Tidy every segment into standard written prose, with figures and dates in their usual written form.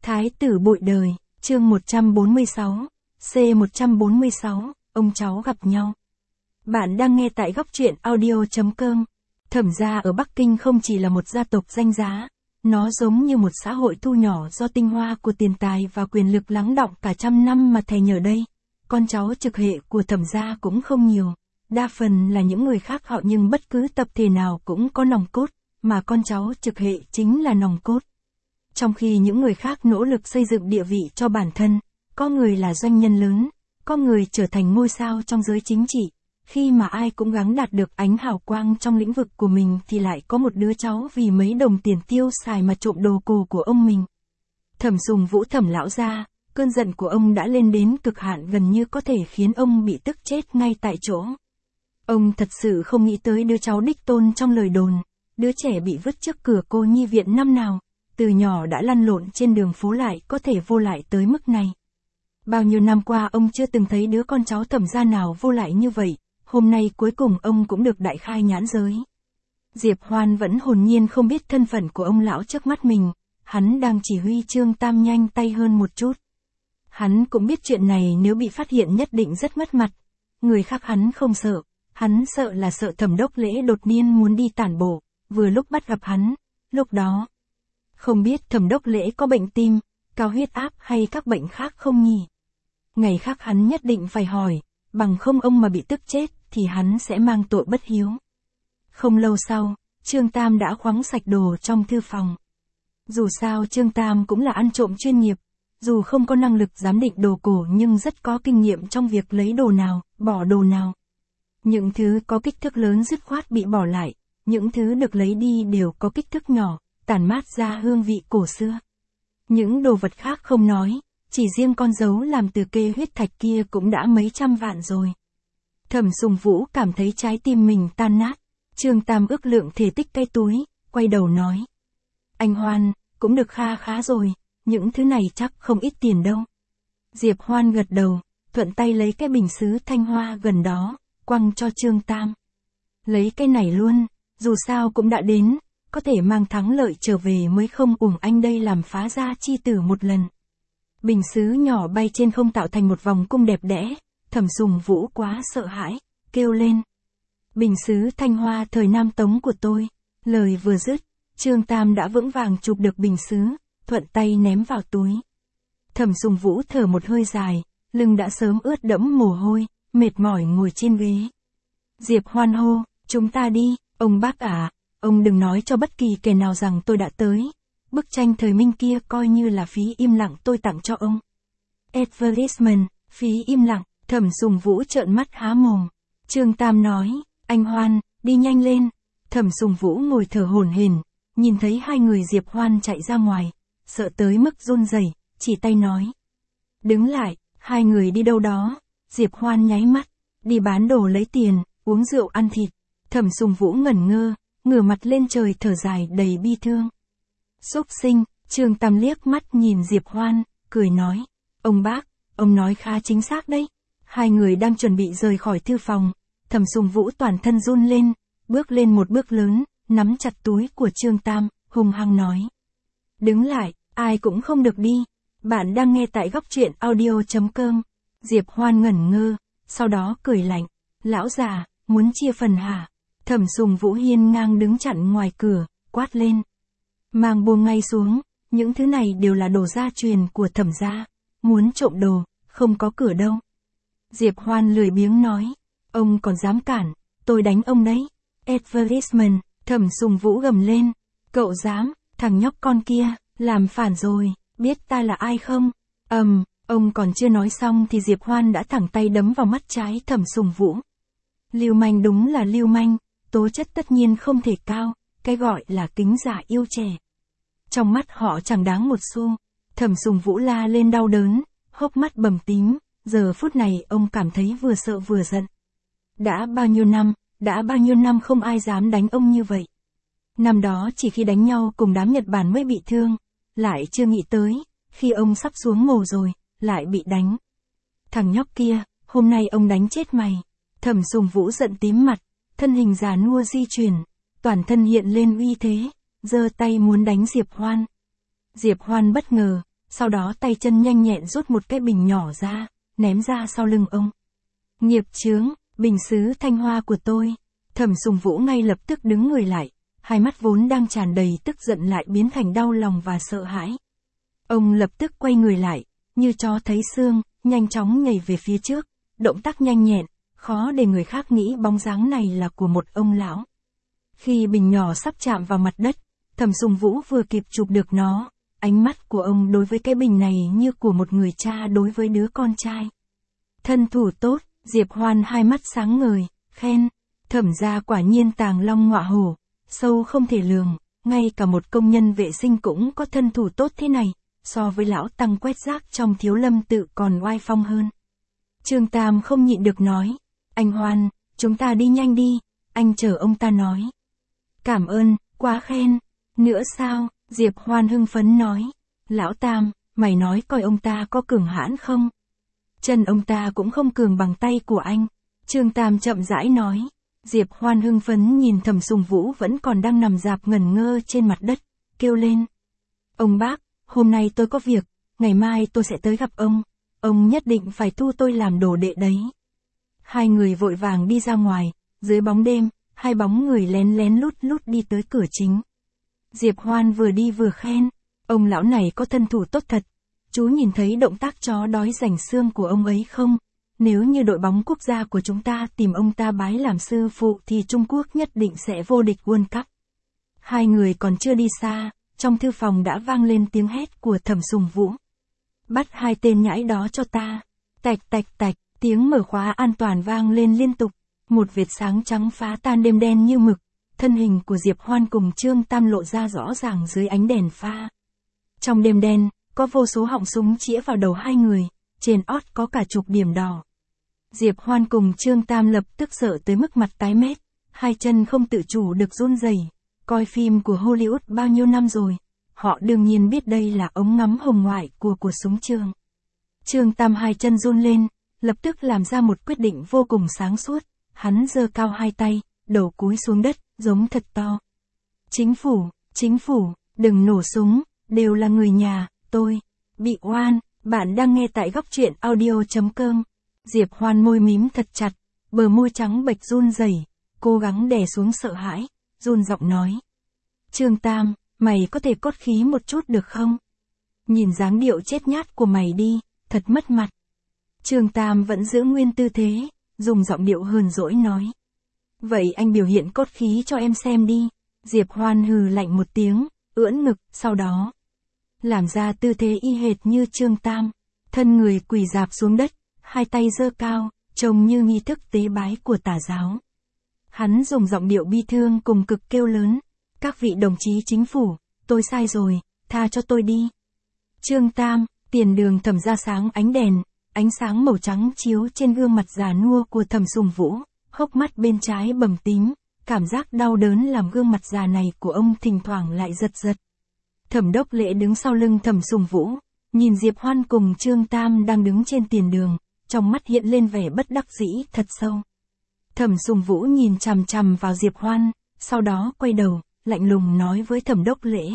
Thái tử bội đời, chương 146, C146, ông cháu gặp nhau. Bạn đang nghe tại góc truyện audio.com. Thẩm gia ở Bắc Kinh không chỉ là một gia tộc danh giá, nó giống như một xã hội thu nhỏ do tinh hoa của tiền tài và quyền lực lắng đọng cả trăm năm mà thè nhờ đây. Con cháu trực hệ của Thẩm gia cũng không nhiều, đa phần là những người khác họ, nhưng bất cứ tập thể nào cũng có nòng cốt, mà con cháu trực hệ chính là nòng cốt. Trong khi những người khác nỗ lực xây dựng địa vị cho bản thân, có người là doanh nhân lớn, có người trở thành ngôi sao trong giới chính trị, khi mà ai cũng gắng đạt được ánh hào quang trong lĩnh vực của mình thì lại có một đứa cháu vì mấy đồng tiền tiêu xài mà trộm đồ cổ của ông mình. Thẩm Sùng Vũ Thẩm lão gia, cơn giận của ông đã lên đến cực hạn, gần như có thể khiến ông bị tức chết ngay tại chỗ. Ông thật sự không nghĩ tới đứa cháu đích tôn trong lời đồn, đứa trẻ bị vứt trước cửa cô nhi viện năm nào, từ nhỏ đã lăn lộn trên đường phố lại có thể vô lại tới mức này. Bao nhiêu năm qua ông chưa từng thấy đứa con cháu Thẩm gia nào vô lại như vậy, hôm nay cuối cùng ông cũng được đại khai nhãn giới. Diệp Hoan vẫn hồn nhiên không biết thân phận của ông lão trước mắt mình, hắn đang chỉ huy Trương Tam nhanh tay hơn một chút. Hắn cũng biết chuyện này nếu bị phát hiện nhất định rất mất mặt, người khác hắn không sợ, hắn sợ là sợ Thẩm Đốc Lễ đột nhiên muốn đi tản bộ, vừa lúc bắt gặp hắn, lúc đó. Không biết Thẩm Đốc Lễ có bệnh tim, cao huyết áp hay các bệnh khác không nhỉ? Ngày khác hắn nhất định phải hỏi, bằng không ông mà bị tức chết thì hắn sẽ mang tội bất hiếu. Không lâu sau, Trương Tam đã khoáng sạch đồ trong thư phòng. Dù sao Trương Tam cũng là ăn trộm chuyên nghiệp, dù không có năng lực giám định đồ cổ nhưng rất có kinh nghiệm trong việc lấy đồ nào, bỏ đồ nào. Những thứ có kích thước lớn dứt khoát bị bỏ lại, những thứ được lấy đi đều có kích thước nhỏ, tản mát ra hương vị cổ xưa. Những đồ vật khác không nói, chỉ riêng con dấu làm từ kê huyết thạch kia cũng đã mấy trăm vạn rồi. Thẩm Sùng Vũ cảm thấy trái tim mình tan nát. Trương Tam ước lượng thể tích cái túi, quay đầu nói: Anh Hoan, cũng được kha khá rồi, những thứ này chắc không ít tiền đâu. Diệp Hoan gật đầu, thuận tay lấy cái bình sứ thanh hoa gần đó, quăng cho Trương Tam. Lấy cái này luôn, dù sao cũng đã đến, có thể mang thắng lợi trở về mới không uổng anh đây làm phá gia chi tử một lần. Bình sứ nhỏ bay trên không tạo thành một vòng cung đẹp đẽ, Thẩm Sùng Vũ quá sợ hãi, kêu lên: Bình sứ thanh hoa thời Nam Tống của tôi. Lời vừa dứt, Trương Tam đã vững vàng chụp được bình sứ, thuận tay ném vào túi. Thẩm Sùng Vũ thở một hơi dài, lưng đã sớm ướt đẫm mồ hôi, mệt mỏi ngồi trên ghế. Diệp Hoan hô: Chúng ta đi, ông bác à, ông đừng nói cho bất kỳ kẻ nào rằng tôi đã tới. Bức tranh thời Minh kia coi như là phí im lặng tôi tặng cho ông. Advertisement, phí im lặng. Thẩm Sùng Vũ trợn mắt há mồm. Trương Tam nói: Anh Hoan, đi nhanh lên. Thẩm Sùng Vũ ngồi thở hổn hển, nhìn thấy hai người Diệp Hoan chạy ra ngoài, sợ tới mức run rẩy, chỉ tay nói: Đứng lại. Hai người đi đâu đó? Diệp Hoan nháy mắt: Đi bán đồ lấy tiền, uống rượu ăn thịt. Thẩm Sùng Vũ ngẩn ngơ, ngửa mặt lên trời thở dài đầy bi thương. Súc sinh. Trương Tam liếc mắt nhìn Diệp Hoan, cười nói: Ông bác, ông nói khá chính xác đấy. Hai người đang chuẩn bị rời khỏi thư phòng, Thẩm Sùng Vũ toàn thân run lên, bước lên một bước lớn, nắm chặt túi của Trương Tam, hung hăng nói: Đứng lại, ai cũng không được đi. Bạn đang nghe tại góc truyện audio.com. Diệp Hoan ngẩn ngơ, sau đó cười lạnh: Lão già, muốn chia phần hả? Thẩm Sùng Vũ hiên ngang đứng chặn ngoài cửa, quát lên: Mang buông ngay xuống, những thứ này đều là đồ gia truyền của Thẩm gia, muốn trộm đồ, không có cửa đâu. Diệp Hoan lười biếng nói: Ông còn dám cản, tôi đánh ông đấy. Advertisement. Thẩm Sùng Vũ gầm lên: Cậu dám, thằng nhóc con kia, làm phản rồi, biết ta là ai không? Ông còn chưa nói xong thì Diệp Hoan đã thẳng tay đấm vào mắt trái Thẩm Sùng Vũ. Lưu manh đúng là lưu manh, tố chất tất nhiên không thể cao, cái gọi là kính già yêu trẻ. Trong mắt họ chẳng đáng một xu. Thẩm Sùng Vũ la lên đau đớn, hốc mắt bầm tím, giờ phút này ông cảm thấy vừa sợ vừa giận. Đã bao nhiêu năm không ai dám đánh ông như vậy. Năm đó chỉ khi đánh nhau cùng đám Nhật Bản mới bị thương, lại chưa nghĩ tới, khi ông sắp xuống mồ rồi, lại bị đánh. Thằng nhóc kia, hôm nay ông đánh chết mày. Thẩm Sùng Vũ giận tím mặt, thân hình già nua di chuyển, toàn thân hiện lên uy thế, giơ tay muốn đánh Diệp Hoan. Diệp Hoan bất ngờ, sau đó tay chân nhanh nhẹn rút một cái bình nhỏ ra, ném ra sau lưng ông. Nghiệp chướng, bình sứ Thanh Hoa của tôi. Thẩm Sùng Vũ ngay lập tức đứng người lại, hai mắt vốn đang tràn đầy tức giận lại biến thành đau lòng và sợ hãi. Ông lập tức quay người lại, như chó thấy xương, nhanh chóng nhảy về phía trước, động tác nhanh nhẹn, khó để người khác nghĩ bóng dáng này là của một ông lão. Khi bình nhỏ sắp chạm vào mặt đất, Thẩm Sùng Vũ vừa kịp chụp được nó, ánh mắt của ông đối với cái bình này như của một người cha đối với đứa con trai. Thân thủ tốt, Diệp Hoan hai mắt sáng ngời, khen, Thẩm gia quả nhiên tàng long ngọa hổ, sâu không thể lường, ngay cả một công nhân vệ sinh cũng có thân thủ tốt thế này, so với lão tăng quét rác trong Thiếu Lâm tự còn oai phong hơn. Trương Tam không nhịn được nói, anh Hoan, chúng ta đi nhanh đi, anh chờ ông ta nói. Cảm ơn, quá khen. Nữa sao? Diệp Hoan hưng phấn nói. Lão Tam, mày nói coi ông ta có cường hãn không? Chân ông ta cũng không cường bằng tay của anh. Trương Tam chậm rãi nói. Diệp Hoan hưng phấn nhìn Thẩm Sùng Vũ vẫn còn đang nằm rạp ngẩn ngơ trên mặt đất, kêu lên. Ông bác, hôm nay tôi có việc, ngày mai tôi sẽ tới gặp ông nhất định phải thu tôi làm đồ đệ đấy. Hai người vội vàng đi ra ngoài, dưới bóng đêm, hai bóng người lén lén lút lút đi tới cửa chính. Diệp Hoan vừa đi vừa khen, ông lão này có thân thủ tốt thật, chú nhìn thấy động tác chó đói rảnh xương của ông ấy không? Nếu như đội bóng quốc gia của chúng ta tìm ông ta bái làm sư phụ thì Trung Quốc nhất định sẽ vô địch World Cup. Hai người còn chưa đi xa, trong thư phòng đã vang lên tiếng hét của Thẩm Sùng Vũ. Bắt hai tên nhãi đó cho ta. Tạch tạch tạch, tiếng mở khóa an toàn vang lên liên tục. Một vệt sáng trắng phá tan đêm đen như mực. Thân hình của Diệp Hoan cùng Trương Tam lộ ra rõ ràng dưới ánh đèn pha. Trong đêm đen, có vô số họng súng chĩa vào đầu hai người, trên ót có cả chục điểm đỏ. Diệp Hoan cùng Trương Tam lập tức sợ tới mức mặt tái mét, hai chân không tự chủ được run rẩy. Coi phim của Hollywood bao nhiêu năm rồi, họ đương nhiên biết đây là ống ngắm hồng ngoại của súng trường. Trương Tam hai chân run lên, lập tức làm ra một quyết định vô cùng sáng suốt, hắn giơ cao hai tay, đầu cúi xuống đất, giống thật to. Chính phủ, đừng nổ súng, đều là người nhà, tôi, bị oan, bạn đang nghe tại góc truyện audio.com. Diệp Hoan môi mím thật chặt, bờ môi trắng bệch run rẩy, cố gắng đè xuống sợ hãi, run giọng nói. Trương Tam, mày có thể cốt khí một chút được không? Nhìn dáng điệu chết nhát của mày đi, thật mất mặt. Trương Tam vẫn giữ nguyên tư thế, dùng giọng điệu hờn dỗi nói. Vậy anh biểu hiện cốt khí cho em xem đi. Diệp Hoan hừ lạnh một tiếng, ưỡn ngực, sau đó làm ra tư thế y hệt như Trương Tam, thân người quỳ rạp xuống đất, hai tay giơ cao, trông như nghi thức tế bái của tà giáo. Hắn dùng giọng điệu bi thương cùng cực kêu lớn, các vị đồng chí chính phủ, tôi sai rồi, tha cho tôi đi. Trương Tam, tiền đường Thẩm ra sáng ánh đèn, ánh sáng màu trắng chiếu trên gương mặt già nua của Thẩm Sùng Vũ, hốc mắt bên trái bầm tím, cảm giác đau đớn làm gương mặt già này của ông thỉnh thoảng lại giật giật. Thẩm Đốc Lễ đứng sau lưng Thẩm Sùng Vũ, nhìn Diệp Hoan cùng Trương Tam đang đứng trên tiền đường, trong mắt hiện lên vẻ bất đắc dĩ thật sâu. Thẩm Sùng Vũ nhìn chằm chằm vào Diệp Hoan, sau đó quay đầu, lạnh lùng nói với Thẩm Đốc Lễ.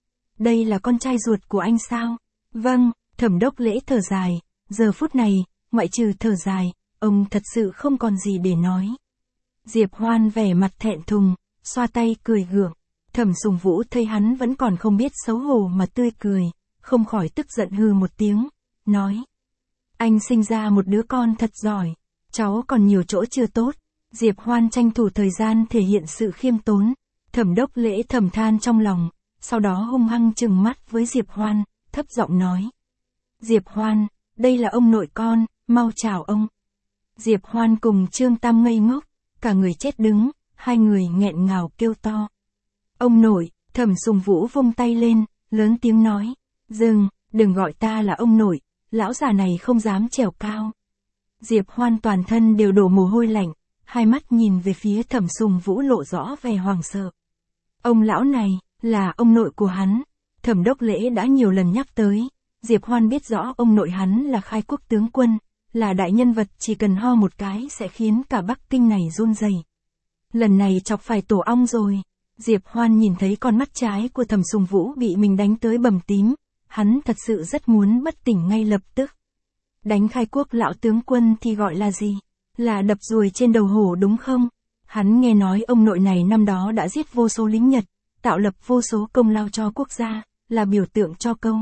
Đây là con trai ruột của anh sao? Vâng, Thẩm Đốc Lễ thở dài, giờ phút này, ngoại trừ thở dài, ông thật sự không còn gì để nói. Diệp Hoan vẻ mặt thẹn thùng, xoa tay cười gượng. Thẩm Sùng Vũ thấy hắn vẫn còn không biết xấu hổ mà tươi cười, không khỏi tức giận hừ một tiếng, nói. Anh sinh ra một đứa con thật giỏi, cháu còn nhiều chỗ chưa tốt. Diệp Hoan tranh thủ thời gian thể hiện sự khiêm tốn. Thẩm Đốc Lễ thầm than trong lòng, sau đó hung hăng trừng mắt với Diệp Hoan, thấp giọng nói. Diệp Hoan, đây là ông nội con, mau chào ông. Diệp Hoan cùng Trương Tam ngây ngốc, cả người chết đứng, hai người nghẹn ngào kêu to. Ông nội, Thẩm Sùng Vũ vung tay lên, lớn tiếng nói. Dừng, đừng gọi ta là ông nội, lão già này không dám trèo cao. Diệp Hoan toàn thân đều đổ mồ hôi lạnh, hai mắt nhìn về phía Thẩm Sùng Vũ lộ rõ vẻ hoảng sợ. Ông lão này, là ông nội của hắn. Thẩm Đốc Lễ đã nhiều lần nhắc tới. Diệp Hoan biết rõ ông nội hắn là khai quốc tướng quân, là đại nhân vật chỉ cần ho một cái sẽ khiến cả Bắc Kinh này run rẩy. Lần này chọc phải tổ ong rồi. Diệp Hoan nhìn thấy con mắt trái của Thẩm Sùng Vũ bị mình đánh tới bầm tím, hắn thật sự rất muốn bất tỉnh ngay lập tức. Đánh khai quốc lão tướng quân thì gọi là gì? Là đập ruồi trên đầu hổ đúng không? Hắn nghe nói ông nội này năm đó đã giết vô số lính Nhật, tạo lập vô số công lao cho quốc gia, là biểu tượng cho câu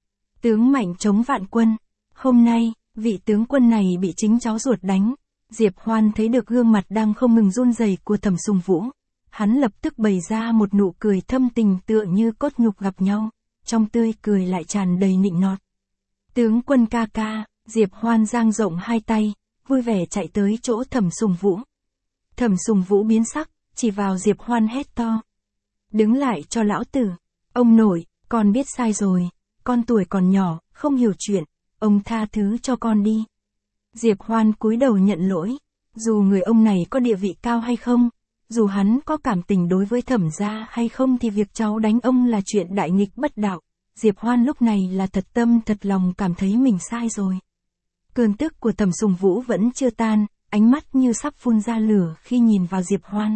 tướng mạnh chống vạn quân. Hôm nay, vị tướng quân này bị chính cháu ruột đánh. Diệp Hoan thấy được gương mặt đang không ngừng run rẩy của Thẩm Sùng Vũ. Hắn lập tức bày ra một nụ cười thâm tình tựa như cốt nhục gặp nhau, trong tươi cười lại tràn đầy nịnh nọt. Tướng quân ca ca, Diệp Hoan dang rộng hai tay, vui vẻ chạy tới chỗ Thẩm Sùng Vũ. Thẩm Sùng Vũ biến sắc, chỉ vào Diệp Hoan hét to. Đứng lại cho lão tử. Ông nội, con biết sai rồi, con tuổi còn nhỏ, không hiểu chuyện, ông tha thứ cho con đi. Diệp Hoan cúi đầu nhận lỗi, dù người ông này có địa vị cao hay không, dù hắn có cảm tình đối với Thẩm gia hay không thì việc cháu đánh ông là chuyện đại nghịch bất đạo. Diệp Hoan lúc này là thật tâm thật lòng cảm thấy mình sai rồi. Cơn tức của Thẩm Sùng Vũ vẫn chưa tan, ánh mắt như sắp phun ra lửa khi nhìn vào Diệp Hoan.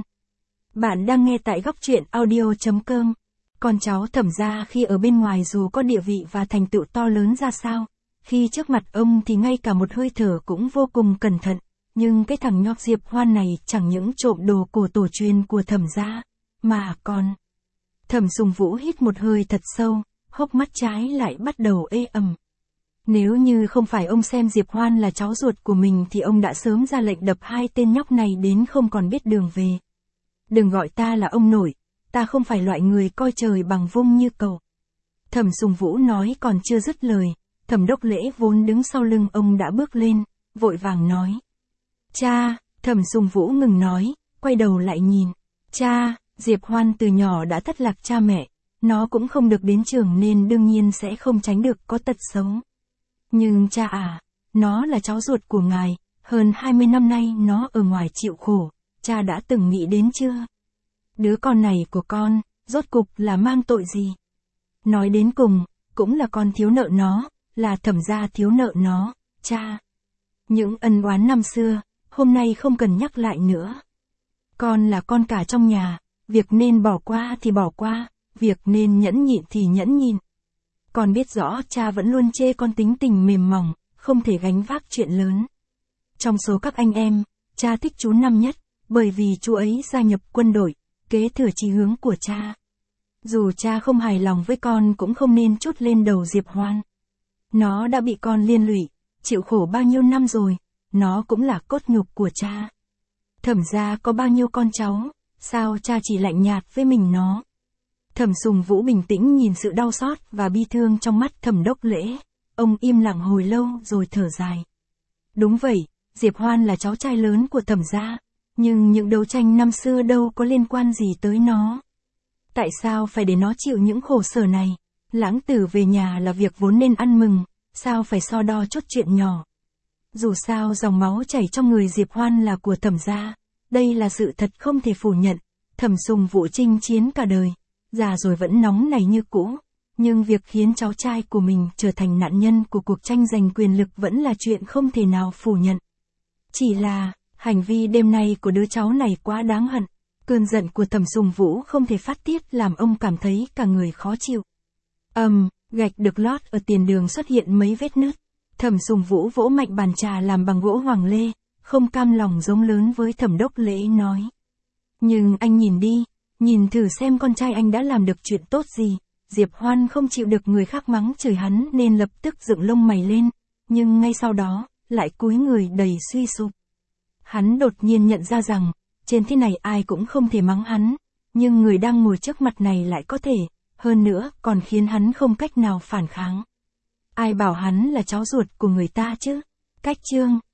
Bạn đang nghe tại góc truyện audio.com. Con cháu Thẩm gia khi ở bên ngoài dù có địa vị và thành tựu to lớn ra sao, khi trước mặt ông thì ngay cả một hơi thở cũng vô cùng cẩn thận, nhưng cái thằng nhóc Diệp Hoan này chẳng những trộm đồ cổ tổ truyền của Thẩm gia, mà còn... Thẩm Sùng Vũ hít một hơi thật sâu, hốc mắt trái lại bắt đầu ê ẩm. Nếu như không phải ông xem Diệp Hoan là cháu ruột của mình thì ông đã sớm ra lệnh đập hai tên nhóc này đến không còn biết đường về. Đừng gọi ta là ông nội, ta không phải loại người coi trời bằng vung như cậu. Thẩm Sùng Vũ nói còn chưa dứt lời, Thẩm Đốc Lễ vốn đứng sau lưng ông đã bước lên, vội vàng nói. Cha, Thẩm Sùng Vũ ngừng nói, quay đầu lại nhìn. Cha, Diệp Hoan từ nhỏ đã thất lạc cha mẹ, nó cũng không được đến trường nên đương nhiên sẽ không tránh được có tật xấu. Nhưng cha à, nó là cháu ruột của ngài, hơn 20 năm nay nó ở ngoài chịu khổ, cha đã từng nghĩ đến chưa? Đứa con này của con, rốt cục là mang tội gì? Nói đến cùng, cũng là con thiếu nợ nó, là Thẩm gia thiếu nợ nó, cha. Những ân oán năm xưa, hôm nay không cần nhắc lại nữa. Con là con cả trong nhà, việc nên bỏ qua thì bỏ qua, việc nên nhẫn nhịn thì nhẫn nhịn. Con biết rõ cha vẫn luôn chê con tính tình mềm mỏng, không thể gánh vác chuyện lớn. Trong số các anh em, cha thích chú Năm nhất, bởi vì chú ấy gia nhập quân đội, kế thừa chí hướng của cha. Dù cha không hài lòng với con cũng không nên trút lên đầu Diệp Hoan. Nó đã bị con liên lụy, chịu khổ bao nhiêu năm rồi, nó cũng là cốt nhục của cha. Thẩm gia có bao nhiêu con cháu, sao cha chỉ lạnh nhạt với mình nó? Thẩm Sùng Vũ bình tĩnh nhìn sự đau xót và bi thương trong mắt Thẩm Đốc Lễ, ông im lặng hồi lâu rồi thở dài. Đúng vậy, Diệp Hoan là cháu trai lớn của Thẩm gia, nhưng những đấu tranh năm xưa đâu có liên quan gì tới nó. Tại sao phải để nó chịu những khổ sở này? Lãng tử về nhà là việc vốn nên ăn mừng, sao phải so đo chút chuyện nhỏ? Dù sao dòng máu chảy trong người Diệp Hoan là của Thẩm gia, đây là sự thật không thể phủ nhận. Thẩm Sùng Vũ chinh chiến cả đời, già rồi vẫn nóng nảy như cũ, nhưng việc khiến cháu trai của mình trở thành nạn nhân của cuộc tranh giành quyền lực vẫn là chuyện không thể nào phủ nhận. Chỉ là, hành vi đêm nay của đứa cháu này quá đáng hận. Cơn giận của Thẩm Sùng Vũ không thể phát tiết làm ông cảm thấy cả người khó chịu. Gạch được lót ở tiền đường xuất hiện mấy vết nứt. Thẩm Sùng Vũ vỗ mạnh bàn trà làm bằng gỗ hoàng lê, không cam lòng giống lớn với Thẩm Đốc Lễ nói. Nhưng anh nhìn đi, nhìn thử xem con trai anh đã làm được chuyện tốt gì. Diệp Hoan không chịu được người khác mắng chửi hắn nên lập tức dựng lông mày lên, nhưng ngay sau đó, lại cúi người đầy suy sụp. Hắn đột nhiên nhận ra rằng, trên thế này ai cũng không thể mắng hắn, nhưng người đang ngồi trước mặt này lại có thể, hơn nữa còn khiến hắn không cách nào phản kháng. Ai bảo hắn là cháu ruột của người ta chứ? Cách chương